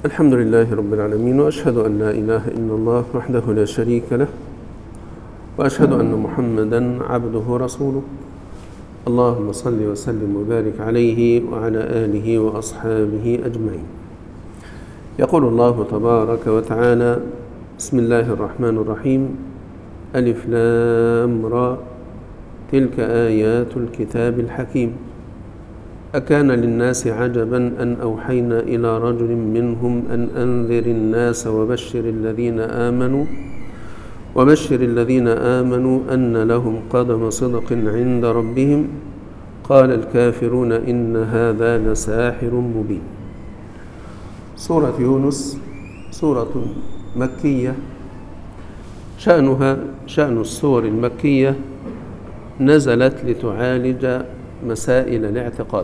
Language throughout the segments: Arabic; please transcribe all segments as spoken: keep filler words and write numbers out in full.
الحمد لله رب العالمين، وأشهد أن لا إله إلا الله وحده لا شريك له، وأشهد أن محمدا عبده ورسوله. اللهم صل وسلم وبارك عليه وعلى آله وأصحابه أجمعين. يقول الله تبارك وتعالى: بسم الله الرحمن الرحيم. ألف لام را، تلك آيات الكتاب الحكيم. أكان للناس عجبا أن أوحينا إلى رجل منهم أن أنذر الناس وبشر الذين آمنوا وبشر الذين آمنوا أن لهم قدم صدق عند ربهم. قال الكافرون إن هذا لساحر مبين. سورة يونس سورة مكية، شأنها شأن السور المكية نزلت لتعالج مسائل الاعتقاد.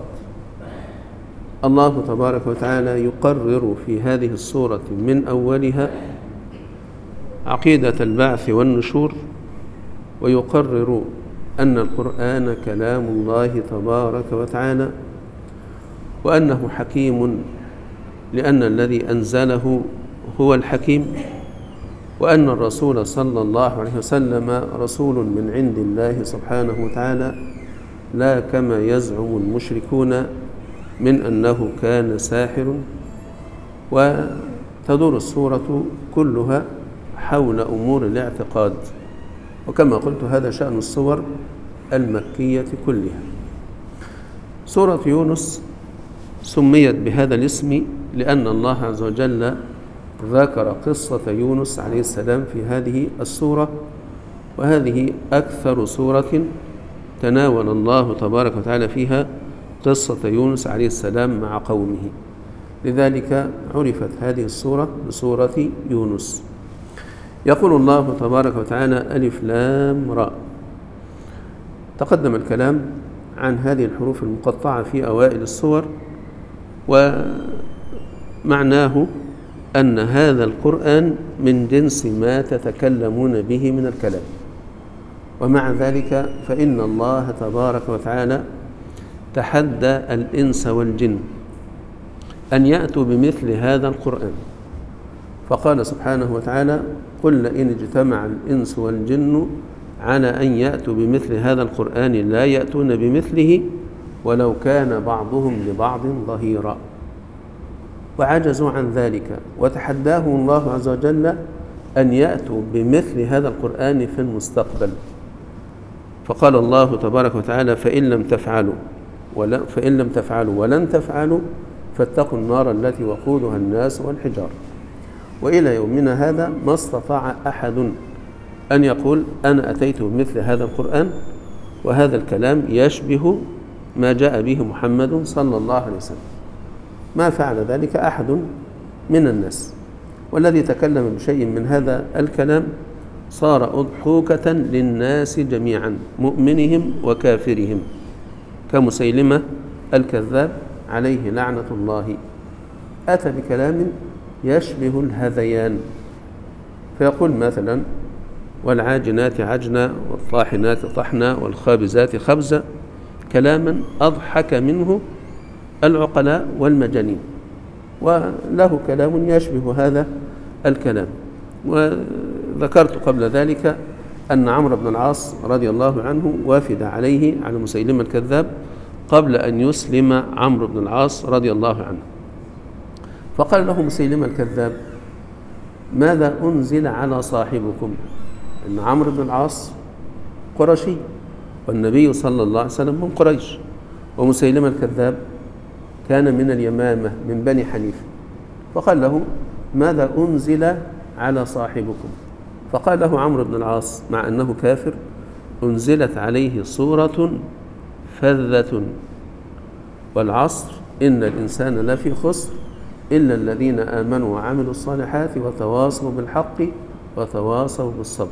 الله تبارك وتعالى يقرر في هذه السورة من أولها عقيدة البعث والنشور، ويقرر أن القرآن كلام الله تبارك وتعالى، وأنه حكيم لأن الذي أنزله هو الحكيم، وأن الرسول صلى الله عليه وسلم رسول من عند الله سبحانه وتعالى، لا كما يزعم المشركون من أنه كان ساحر. وتدور السورة كلها حول أمور الاعتقاد، وكما قلت هذا شأن السور المكية كلها. سورة يونس سميت بهذا الاسم لأن الله عز وجل ذكر قصة يونس عليه السلام في هذه السورة، وهذه أكثر سورة تناول الله تبارك وتعالى فيها قصة يونس عليه السلام مع قومه، لذلك عرفت هذه السورة بسورة يونس. يقول الله تبارك وتعالى: ألف لام را. تقدم الكلام عن هذه الحروف المقطعة في أوائل السور، ومعناه أن هذا القرآن من جنس ما تتكلمون به من الكلام، ومع ذلك فإن الله تبارك وتعالى تحدى الإنس والجن أن يأتوا بمثل هذا القرآن، فقال سبحانه وتعالى: قل إن اجتمع الإنس والجن على أن يأتوا بمثل هذا القرآن لا يأتون بمثله ولو كان بعضهم لبعض ظهيرا. وعجزوا عن ذلك، وتحداهم الله عز وجل أن يأتوا بمثل هذا القرآن في المستقبل، فقال الله تبارك وتعالى: فإن لم تفعلوا ولا فإن لم تفعلوا ولن تفعلوا فاتقوا النار التي وقودها الناس والحجار. وإلى يومنا هذا ما استطاع أحد أن يقول أنا أتيت بمثل هذا القرآن وهذا الكلام يشبه ما جاء به محمد صلى الله عليه وسلم. ما فعل ذلك أحد من الناس، والذي تكلم بشيء من هذا الكلام صار أضحوكة للناس جميعا، مؤمنهم وكافرهم، كمسيلمة الكذاب عليه لعنة الله. أتى بكلام يشبه الهذيان، فيقول مثلا: والعاجنات عجنا والطاحنات طحنا والخابزات خبزا، كلاما أضحك منه العقلاء والمجانين، وله كلام يشبه هذا الكلام. وذكرت قبل ذلك أن عمرو بن العاص رضي الله عنه وافد عليه على مسيلمة الكذاب قبل أن يسلم عمرو بن العاص رضي الله عنه، فقال له مسيلمة الكذاب: ماذا أنزل على صاحبكم؟ إن عمرو بن العاص قرشي، والنبي صلى الله عليه وسلم من قريش، ومسيلمة الكذاب كان من اليمامة من بني حنيفة. فقال له: ماذا أنزل على صاحبكم؟ فقال له عمرو بن العاص مع أنه كافر: أنزلت عليه سورة فذة والعصر إن الإنسان لفي خسر إلا الذين آمنوا وعملوا الصالحات وتواصوا بالحق وتواصوا بالصبر.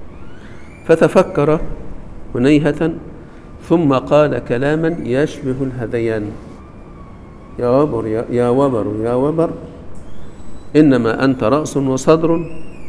فتفكر هنيهة ثم قال كلاما يشبه الهذيان: يا وبر يا, يا وبر يا وبر إنما أنت رأس وصدر،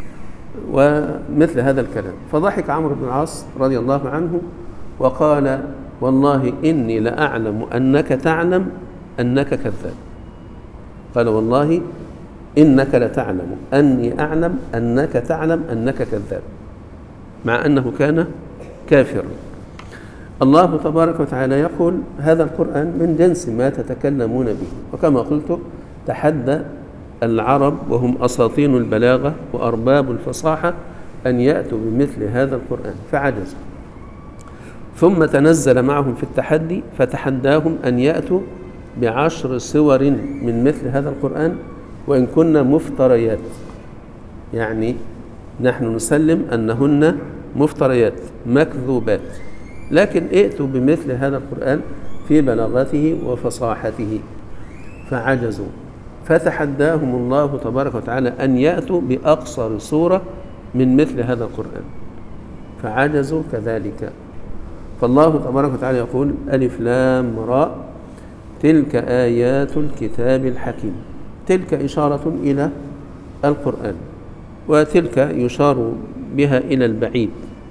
ومثل هذا الكلام. فضحك عمرو بن العاص رضي الله عنه وقال: والله إني لأعلم أنك تعلم أنك كذاب. قال: والله إنك لتعلم أني أعلم أنك تعلم أنك كذاب، مع أنه كان كافرا. الله تبارك وتعالى يقول هذا القرآن من جنس ما تتكلمون به. وكما قلت تحدى العرب وهم أساطين البلاغة وأرباب الفصاحة أن يأتوا بمثل هذا القرآن فعجزوا، ثم تنزل معهم في التحدي فتحداهم أن يأتوا بعشر سور من مثل هذا القرآن وإن كنا مفتريات، يعني نحن نسلم أنهن مفتريات مكذوبات، لكن ائتوا بمثل هذا القرآن في بلاغته وفصاحته فعجزوا، فتحداهم الله تبارك وتعالى أن يأتوا بأقصر سورة من مثل هذا القرآن فعجزوا كذلك. فالله تبارك وتعالى يقول ألف لام راء تلك آيات الكتاب الحكيم. تلك إشارة إلى القرآن، وتلك يشار بها إلى البعيد،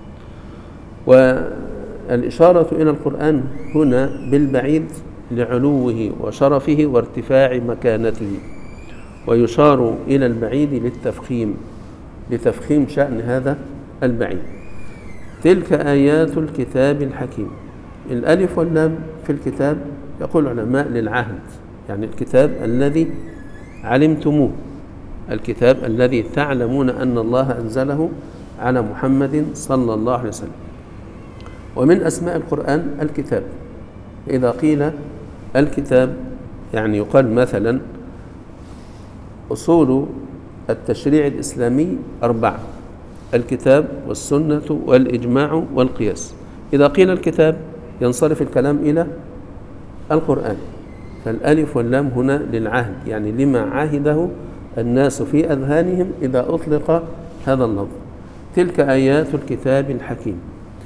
والإشارة إلى القرآن هنا بالبعيد لعلوه وشرفه وارتفاع مكانته، ويشار إلى البعيد للتفخيم لتفخيم شأن هذا البعيد. تلك آيات الكتاب الحكيم. الألف واللام في الكتاب يقول العلماء للعهد، يعني الكتاب الذي علمتموه، الكتاب الذي تعلمون أن الله أنزله على محمد صلى الله عليه وسلم. ومن أسماء القرآن الكتاب. إذا قيل الكتاب يعني يقال مثلا أصول التشريع الإسلامي أربعة: الكتاب والسنة والإجماع والقياس. إذا قيل الكتاب ينصرف الكلام إلى القرآن، فالألف واللام هنا للعهد، يعني لما عاهده الناس في أذهانهم إذا أطلق هذا اللفظ. تلك آيات الكتاب الحكيم.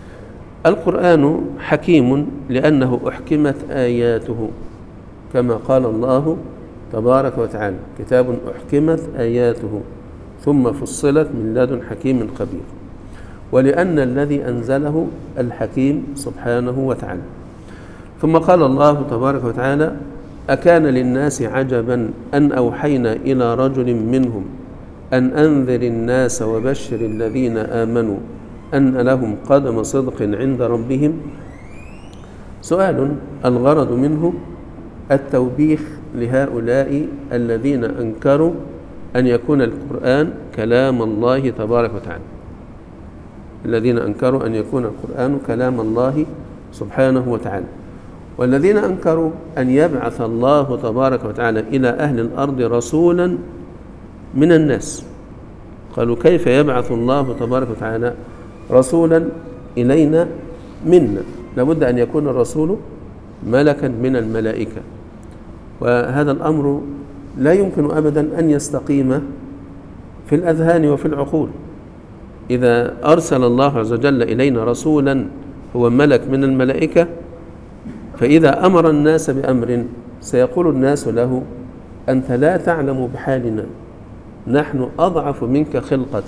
القرآن حكيم لأنه أحكمت آياته، كما قال الله تبارك وتعالى: كتاب أحكمت آياته ثم فصلت من لدن حكيم خبير. ولأن الذي أنزله الحكيم سبحانه وتعالى. ثم قال الله تبارك وتعالى: أكان للناس عجبا أن أوحينا إلى رجل منهم أن أنذر الناس وبشر الذين آمنوا أن لهم قدم صدق عند ربهم. سؤال الغرض منه التوبيخ لهؤلاء الذين أنكروا أن يكون القرآن كلام الله تبارك وتعالى، الذين أنكروا أن يكون القرآن كلام الله سبحانه وتعالى، والذين أنكروا أن يبعث الله تبارك وتعالى إلى أهل الأرض رسولا من الناس. قالوا: كيف يبعث الله تبارك وتعالى رسولا إلينا منا؟ لابد أن يكون الرسول ملكا من الملائكة، وهذا الأمر لا يمكن أبدا أن يستقيم في الأذهان وفي العقول. إذا أرسل الله عز وجل إلينا رسولا هو ملك من الملائكة، فإذا أمر الناس بأمر سيقول الناس له: أنت لا تعلم بحالنا، نحن أضعف منك خلقة،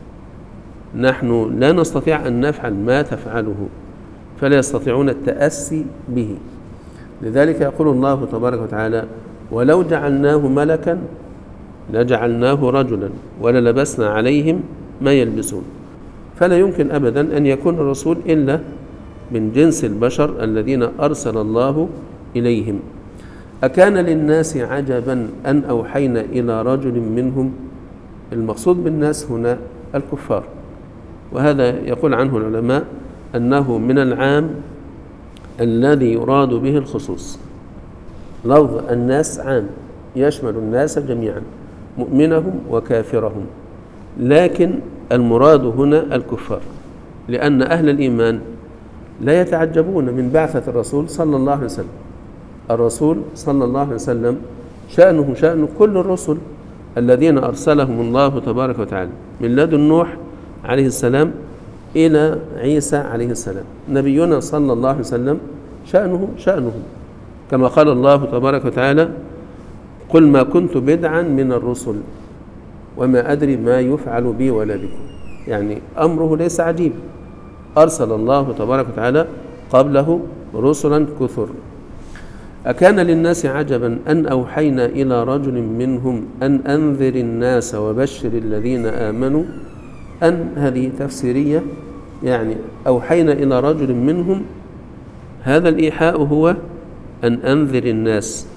نحن لا نستطيع أن نفعل ما تفعله، فلا يستطيعون التأسي به. لذلك يقول الله تبارك وتعالى: ولو جعلناه ملكا لجعلناه رجلا وللبسنا عليهم ما يلبسون. فلا يمكن أبدا أن يكون الرسول إلا من جنس البشر الذين أرسل الله إليهم. أكان للناس عجبا أن أوحينا إلى رجل منهم. المقصود بالناس هنا الكفار، وهذا يقول عنه العلماء أنه من العام الذي يراد به الخصوص. لفظ الناس عام يشمل الناس جميعا، مؤمنهم وكافرهم، لكن المراد هنا الكفار، لأن أهل الإيمان لا يتعجبون من بعثة الرسول صلى الله عليه وسلم. الرسول صلى الله عليه وسلم شأنه شأن كل الرسل الذين أرسلهم الله تبارك وتعالى، من لدن نوح عليه السلام إلى عيسى عليه السلام. نبينا صلى الله عليه وسلم شأنه شأنهم، كما قال الله تبارك وتعالى: قل ما كنت بدعا من الرسل وما أدري ما يفعل بي ولا بكم. يعني أمره ليس عجيب، أرسل الله تبارك وتعالى قبله رسلا كثر. أكان للناس عجبا أن أوحينا إلى رجل منهم أن أنذر الناس وبشر الذين آمنوا. أن هذه تفسيرية، يعني أوحينا إلى رجل منهم، هذا الإيحاء هو أن أنذر الناس،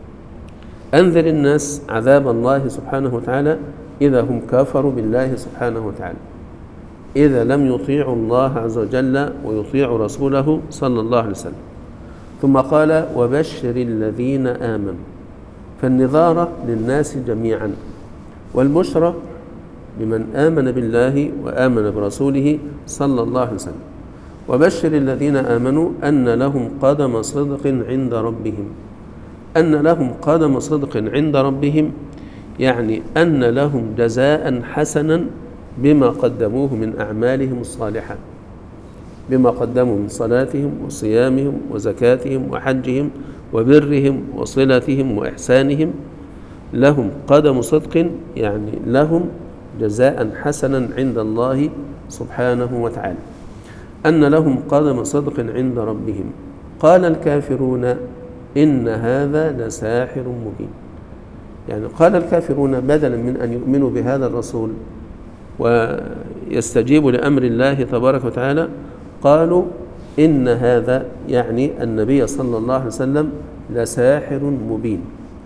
أنذر الناس عذاب الله سبحانه وتعالى إذا هم كفروا بالله سبحانه وتعالى، إذا لم يطيعوا الله عز وجل ويطيعوا رسوله صلى الله عليه وسلم. ثم قال وبشر الذين آمنوا، فالنذارة للناس جميعا، والبشرى لمن آمن بالله وآمن برسوله صلى الله عليه وسلم. وبشر الذين آمنوا أن لهم قدم صدق عند ربهم. أن لهم قدم صدق عند ربهم يعني أن لهم جزاء حسنا بما قدموه من أعمالهم الصالحة، بما قدموا من صلاتهم وصيامهم وزكاتهم وحجهم وبرهم وصلتهم وإحسانهم. لهم قدم صدق يعني لهم جزاء حسنا عند الله سبحانه وتعالى. أن لهم قدم صدق عند ربهم. قال الكافرون إن هذا لساحر مبين. يعني قال الكافرون بدلا من أن يؤمنوا بهذا الرسول ويستجيبوا لأمر الله تبارك وتعالى، قالوا إن هذا يعني النبي صلى الله عليه وسلم لساحر مبين.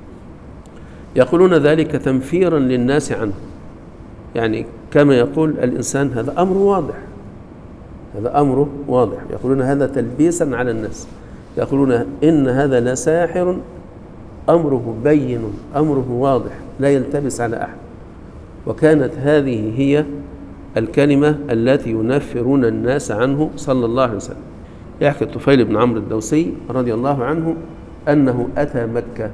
يقولون ذلك تنفيرا للناس عنه، يعني كما يقول الإنسان هذا أمر واضح، هذا أمره واضح. يقولون هذا تلبيسا على الناس، يقولون إن هذا لساحر أمره بين، أمره واضح لا يلتبس على أحد. وكانت هذه هي الكلمة التي ينفرون الناس عنه صلى الله عليه وسلم. يحكي الطفيل بن عمرو الدوسي رضي الله عنه أنه أتى مكة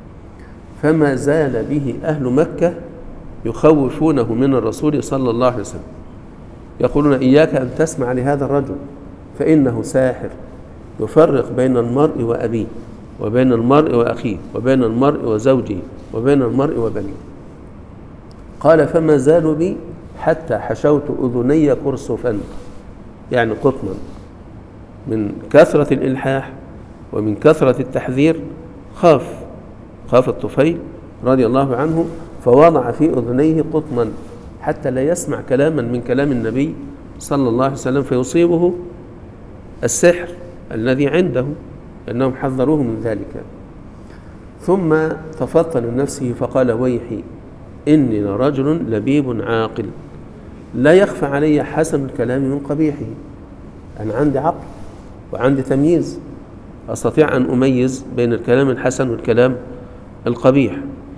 فما زال به أهل مكة يخوفونه من الرسول صلى الله عليه وسلم، يقولون إياك أن تسمع لهذا الرجل فإنه ساحر يفرق بين المرء وأبيه وبين المرء وأخيه وبين المرء وزوجه وبين المرء وبنيه. قال فما زالوا بي حتى حشوت أذني قرصفا، يعني قطنا، من كثرة الإلحاح ومن كثرة التحذير خاف خاف الطفيل رضي الله عنه، فوضع في أذنيه قطنا حتى لا يسمع كلاما من كلام النبي صلى الله عليه وسلم فيصيبه السحر الذي عنده، لأنهم حذروه من ذلك. ثم تفطن لنفسه فقال ويحي إني لرجل لبيب عاقل لا يخفى علي حسن الكلام من قبيحه. أنا عندي عقل وعندي تمييز، أستطيع أن أميز بين الكلام الحسن والكلام القبيح.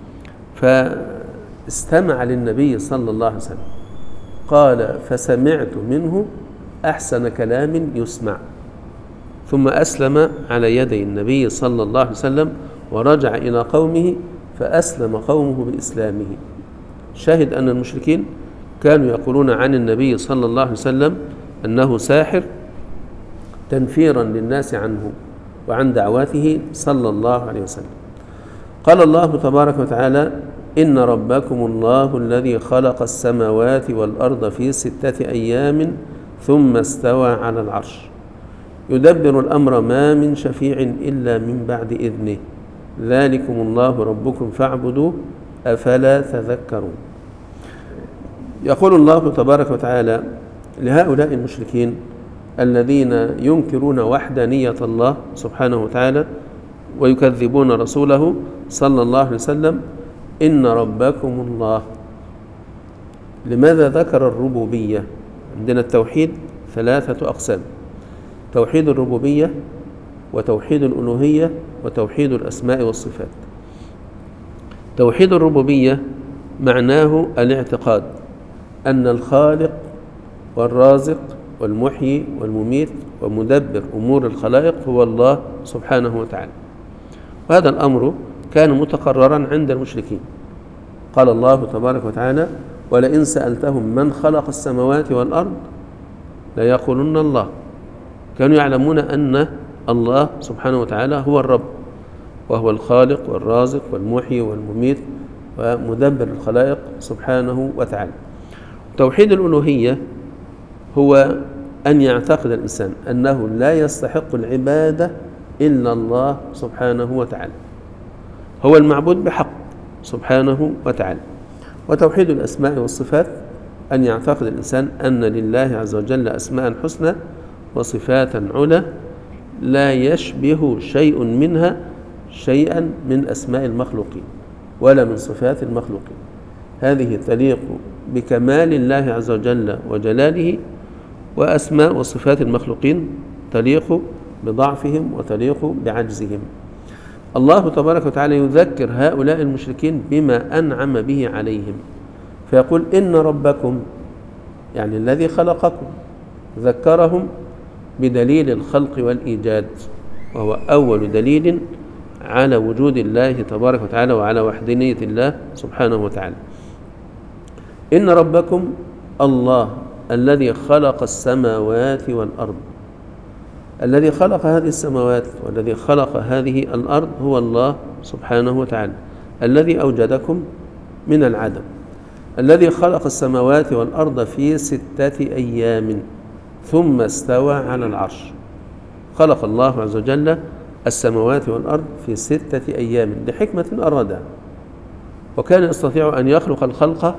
فاستمع للنبي صلى الله عليه وسلم، قال فسمعت منه أحسن كلام يسمع، ثم أسلم على يدي النبي صلى الله عليه وسلم ورجع إلى قومه فأسلم قومه بإسلامه. شاهد أن المشركين كانوا يقولون عن النبي صلى الله عليه وسلم أنه ساحر تنفيرا للناس عنه وعن دعواته صلى الله عليه وسلم. قال الله تبارك وتعالى إن ربكم الله الذي خلق السماوات والأرض في ستة أيام ثم استوى على العرش يدبر الأمر ما من شفيع إلا من بعد إذنه ذلكم الله ربكم فاعبدوه أفلا تذكرون. يقول الله تبارك وتعالى لهؤلاء المشركين الذين ينكرون وحدانية الله سبحانه وتعالى ويكذبون رسوله صلى الله عليه وسلم إن ربكم الله. لماذا ذكر الربوبية؟ عندنا التوحيد ثلاثة أقسام: توحيد الربوبية وتوحيد الألوهية وتوحيد الأسماء والصفات. توحيد الربوبية معناه الاعتقاد أن الخالق والرازق والمحيي والمميت ومدبر أمور الخلائق هو الله سبحانه وتعالى. وهذا الأمر كان متقررا عند المشركين. قال الله تبارك وتعالى ولئن سألتهم من خلق السماوات والأرض ليقولن الله. كانوا يعلمون أن الله سبحانه وتعالى هو الرب وهو الخالق والرازق والمحيي والمميت ومدبر الخلائق سبحانه وتعالى. توحيد الألوهية هو أن يعتقد الإنسان أنه لا يستحق العبادة إلا الله سبحانه وتعالى، هو المعبود بحق سبحانه وتعالى. وتوحيد الأسماء والصفات أن يعتقد الإنسان أن لله عز وجل أسماء حسنى وصفات علا لا يشبه شيء منها شيئا من أسماء المخلوقين ولا من صفات المخلوقين، هذه تليق بكمال الله عز وجل وجلاله، وأسماء وصفات المخلوقين تليق بضعفهم وتليق بعجزهم. الله تبارك وتعالى يذكر هؤلاء المشركين بما أنعم به عليهم، فيقول إن ربكم يعني الذي خلقكم، ذكرهم بدليل الخلق والإيجاد، وهو أول دليل على وجود الله تبارك وتعالى وعلى وحدانية الله سبحانه وتعالى. إن ربكم الله الذي خلق السماوات والأرض، الذي خلق هذه السماوات والذي خلق هذه الأرض هو الله سبحانه وتعالى، الذي أوجدكم من العدم، الذي خلق السماوات والأرض في ستة أيام ثم استوى على العرش. خلق الله عز وجل السماوات والأرض في ستة أيام لحكمة أرادها، وكان يستطيع أن يخلق الخلق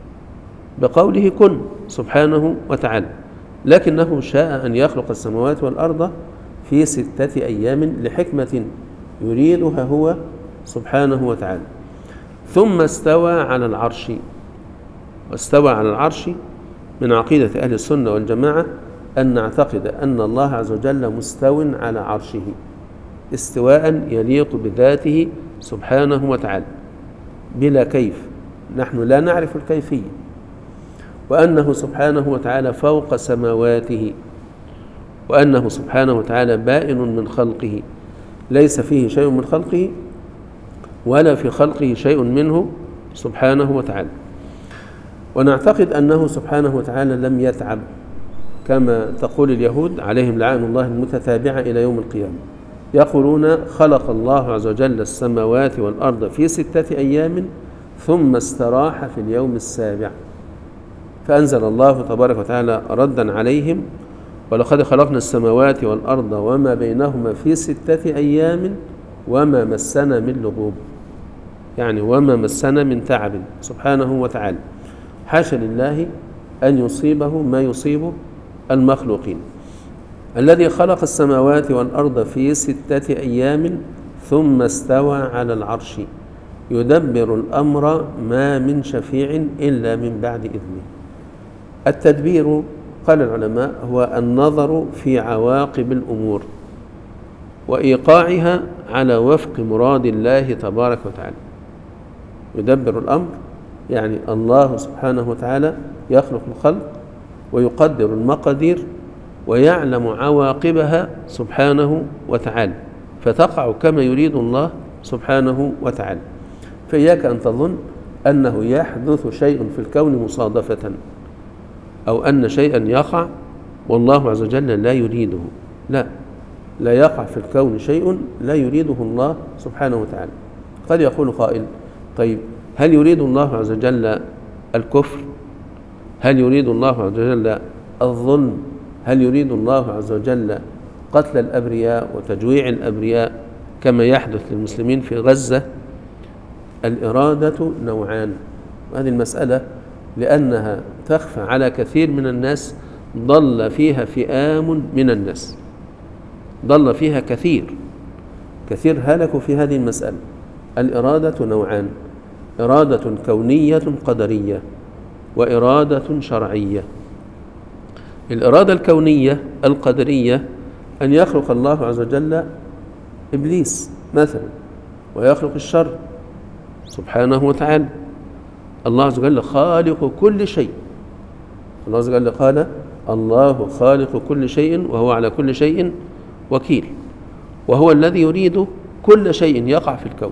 بقوله كن سبحانه وتعالى، لكنه شاء أن يخلق السماوات والأرض في ستة أيام لحكمة يريدها هو سبحانه وتعالى. ثم استوى على العرش، واستوى على العرش من عقيدة أهل السنة والجماعة أن نعتقد أن الله عز وجل مستو على عرشه استواء يليق بذاته سبحانه وتعالى بلا كيف، نحن لا نعرف الكيفية، وأنه سبحانه وتعالى فوق سماواته، وأنه سبحانه وتعالى بائن من خلقه، ليس فيه شيء من خلقه ولا في خلقه شيء منه سبحانه وتعالى. ونعتقد أنه سبحانه وتعالى لم يتعب كما تقول اليهود عليهم لعان الله المتتابعة إلى يوم القيامة، يقولون خلق الله عز وجل السماوات والأرض في ستة أيام ثم استراح في اليوم السابع، فأنزل الله تبارك وتعالى ردا عليهم ولقد خلقنا السماوات والأرض وما بينهما في ستة أيام وما مسنا من لغوب، يعني وما مسنا من تعب سبحانه وتعالى، حاشا لله أن يصيبه ما يصيب المخلوقين. الذي خلق السماوات والأرض في ستة أيام ثم استوى على العرش يدبر الأمر ما من شفيع إلا من بعد إذنه. التدبير قال العلماء هو النظر في عواقب الأمور وإيقاعها على وفق مراد الله تبارك وتعالى. يدبر الأمر يعني الله سبحانه وتعالى يخلق الخلق ويقدر المقادير ويعلم عواقبها سبحانه وتعالى، فتقع كما يريد الله سبحانه وتعالى. فإياك أن تظن أنه يحدث شيء في الكون مصادفة، أو أن شيئا يقع والله عز وجل لا يريده، لا لا يقع في الكون شيء لا يريده الله سبحانه وتعالى. قد يقول قائل طيب هل يريد الله عز وجل الكفر؟ هل يريد الله عز وجل الظلم؟ هل يريد الله عز وجل قتل الأبرياء وتجويع الأبرياء كما يحدث للمسلمين في غزة؟ الإرادة نوعان، وهذه المسألة لأنها تخفى على كثير من الناس ضل فيها فئام من الناس، ضل فيها كثير كثير هلكوا في هذه المسألة. الإرادة نوعان، إرادة كونية قدرية وإرادة شرعية. الإرادة الكونية القدرية أن يخلق الله عز وجل إبليس مثلا ويخلق الشر سبحانه وتعالى. الله عز وجل خالق كل شيء، الله عز وجل قال الله خالق كل شيء وهو على كل شيء وكيل، وهو الذي يريد كل شيء يقع في الكون،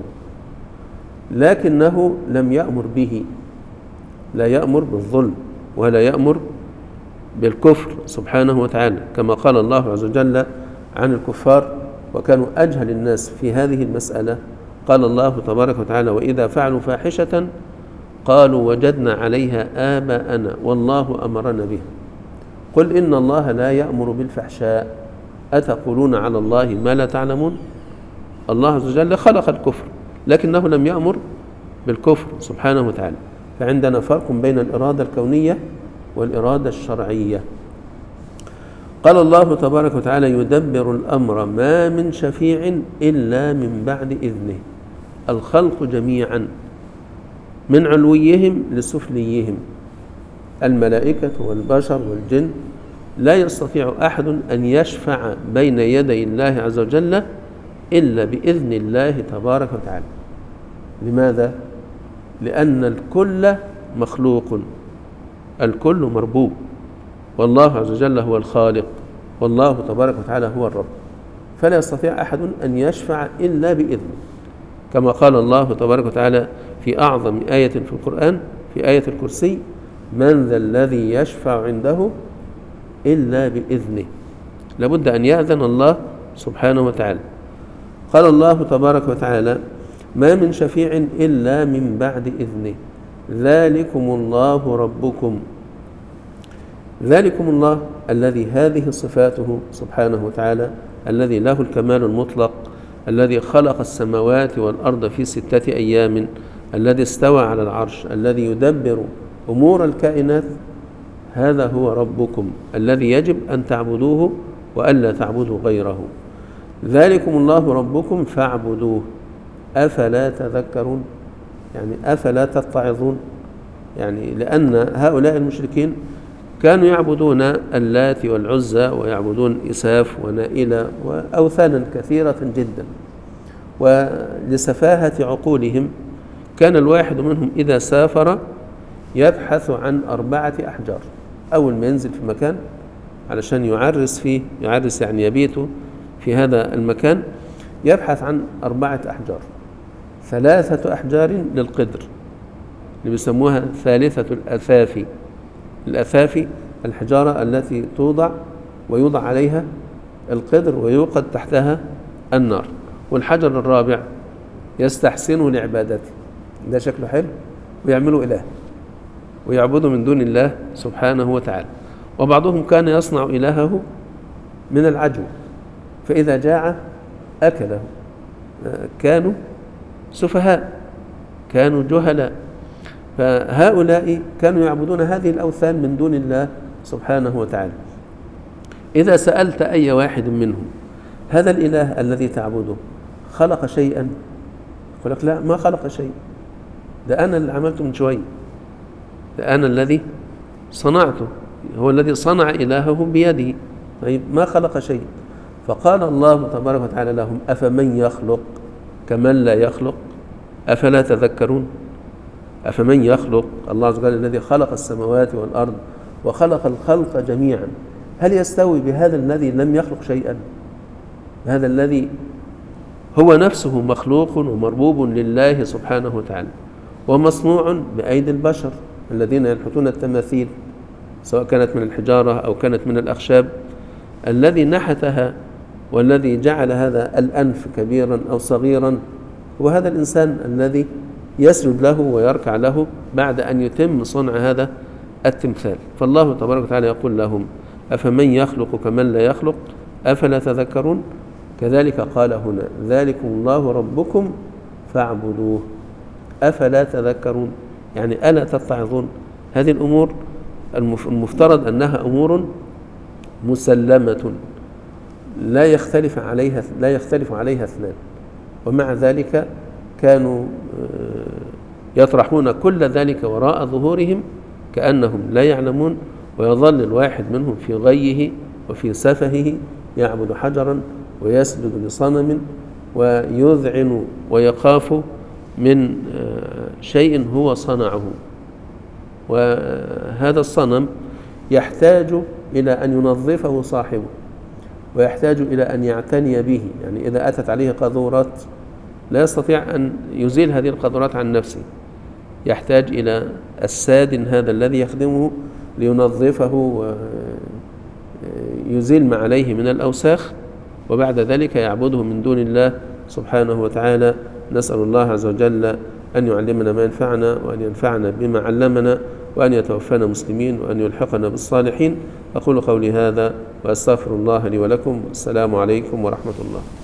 لكنه لم يأمر به، لا يأمر بالظلم ولا يأمر بالكفر سبحانه وتعالى، كما قال الله عز وجل عن الكفار وكانوا أجهل الناس في هذه المسألة. قال الله تبارك وتعالى وإذا فعلوا فاحشة قالوا وجدنا عليها آباءنا والله أمرنا بها. قل إن الله لا يأمر بالفحشاء أتقولون على الله ما لا تعلمون. الله عز وجل خلق الكفر لكنه لم يأمر بالكفر سبحانه وتعالى. فعندنا فرق بين الإرادة الكونية والإرادة الشرعية. قال الله تبارك وتعالى يدبر الأمر ما من شفيع إلا من بعد إذنه. الخلق جميعا من علويهم لسفليهم، الملائكة والبشر والجن، لا يستطيع أحد أن يشفع بين يدي الله عز وجل إلا بإذن الله تبارك وتعالى. لماذا؟ لأن الكل مخلوق، الكل مربوب، والله عز وجل هو الخالق، والله تبارك وتعالى هو الرب، فلا يستطيع أحد أن يشفع إلا بإذنه، كما قال الله تبارك وتعالى في أعظم آية في القرآن في آية الكرسي: من ذا الذي يشفع عنده إلا بإذنه. لابد أن يأذن الله سبحانه وتعالى. قال الله تبارك وتعالى: ما من شفيع إلا من بعد إذنه ذلكم الله ربكم. ذلكم الله الذي هذه صفاته سبحانه وتعالى، الذي له الكمال المطلق، الذي خلق السماوات والأرض في ستة أيام، الذي استوى على العرش، الذي يدبر أمور الكائنات، هذا هو ربكم الذي يجب أن تعبدوه وألا تعبدوا غيره. ذلكم الله ربكم فاعبدوه أفلا تذكرون، يعني أفلا تتعظون. يعني لأن هؤلاء المشركين كانوا يعبدون اللات والعزى ويعبدون إساف ونائلة وأوثانا كثيرة جدا، ولسفاهة عقولهم كان الواحد منهم إذا سافر يبحث عن أربعة أحجار. أول ما ينزل في مكان علشان يعرس فيه، يعرس يعني يبيت في هذا المكان، يبحث عن أربعة أحجار: ثلاثة أحجار للقدر اللي بيسموها ثالثة الأثافي. الأثافي الحجارة التي توضع ويوضع عليها القدر ويوقد تحتها النار. والحجر الرابع يستحسن لعبادته، ده شكله حلو، ويعملوا إله ويعبدوا من دون الله سبحانه وتعالى. وبعضهم كان يصنع إلهه من العجو، فإذا جاع أكله. كانوا سفهاء، كانوا جهلاء، فهؤلاء كانوا يعبدون هذه الأوثان من دون الله سبحانه وتعالى. إذا سألت أي واحد منهم هذا الإله الذي تعبده خلق شيئا؟ يقول لك لا، ما خلق شيء، ده أنا اللي عملته من شوي، ده أنا الذي صنعته، هو الذي صنع إلهه بيده. طيب ما خلق شيء. فقال الله تبارك وتعالى لهم: أفمن يخلق كمن لا يخلق أفلا تذكرون. أفمن يخلق، الله عز وجل الذي خلق السماوات والأرض وخلق الخلق جميعا، هل يستوي بهذا الذي لم يخلق شيئا؟ هذا الذي هو نفسه مخلوق ومربوب لله سبحانه وتعالى، ومصنوع بأيدي البشر الذين ينحتون التماثيل، سواء كانت من الحجارة أو كانت من الأخشاب. الذي نحتها والذي جعل هذا الأنف كبيرا أو صغيرا هو هذا الإنسان الذي يسجد له ويركع له بعد أن يتم صنع هذا التمثال. فالله تبارك وتعالى يقول لهم: أفمن يخلق كمن لا يخلق أفلا تذكرون. كذلك قال هنا: ذلكم الله ربكم فاعبدوه أفلا تذكرون، يعني ألا تتعظون. هذه الأمور المفترض أنها أمور مسلمة لا يختلف عليها لا يختلف عليها اثنان، ومع ذلك كانوا يطرحون كل ذلك وراء ظهورهم كأنهم لا يعلمون، ويظل الواحد منهم في غيه وفي سفهه يعبد حجرا ويسجد لصنم ويذعن ويخاف من شيء هو صنعه. وهذا الصنم يحتاج إلى أن ينظفه صاحبه، ويحتاج إلى أن يعتني به. يعني إذا أتت عليه قاذورات لا يستطيع أن يزيل هذه القاذورات عن نفسه، يحتاج إلى السادن هذا الذي يخدمه لينظفه ويزيل ما عليه من الأوساخ، وبعد ذلك يعبده من دون الله سبحانه وتعالى. نسأل الله عز وجل أن يعلمنا ما ينفعنا، وأن ينفعنا بما علمنا، وأن يتوفانا مسلمين، وأن يلحقنا بالصالحين. أقول قولي هذا وأستغفر الله لي ولكم. السلام عليكم ورحمة الله.